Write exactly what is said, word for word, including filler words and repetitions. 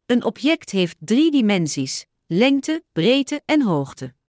Een object heeft drie dimensies: lengte, breedte en hoogte.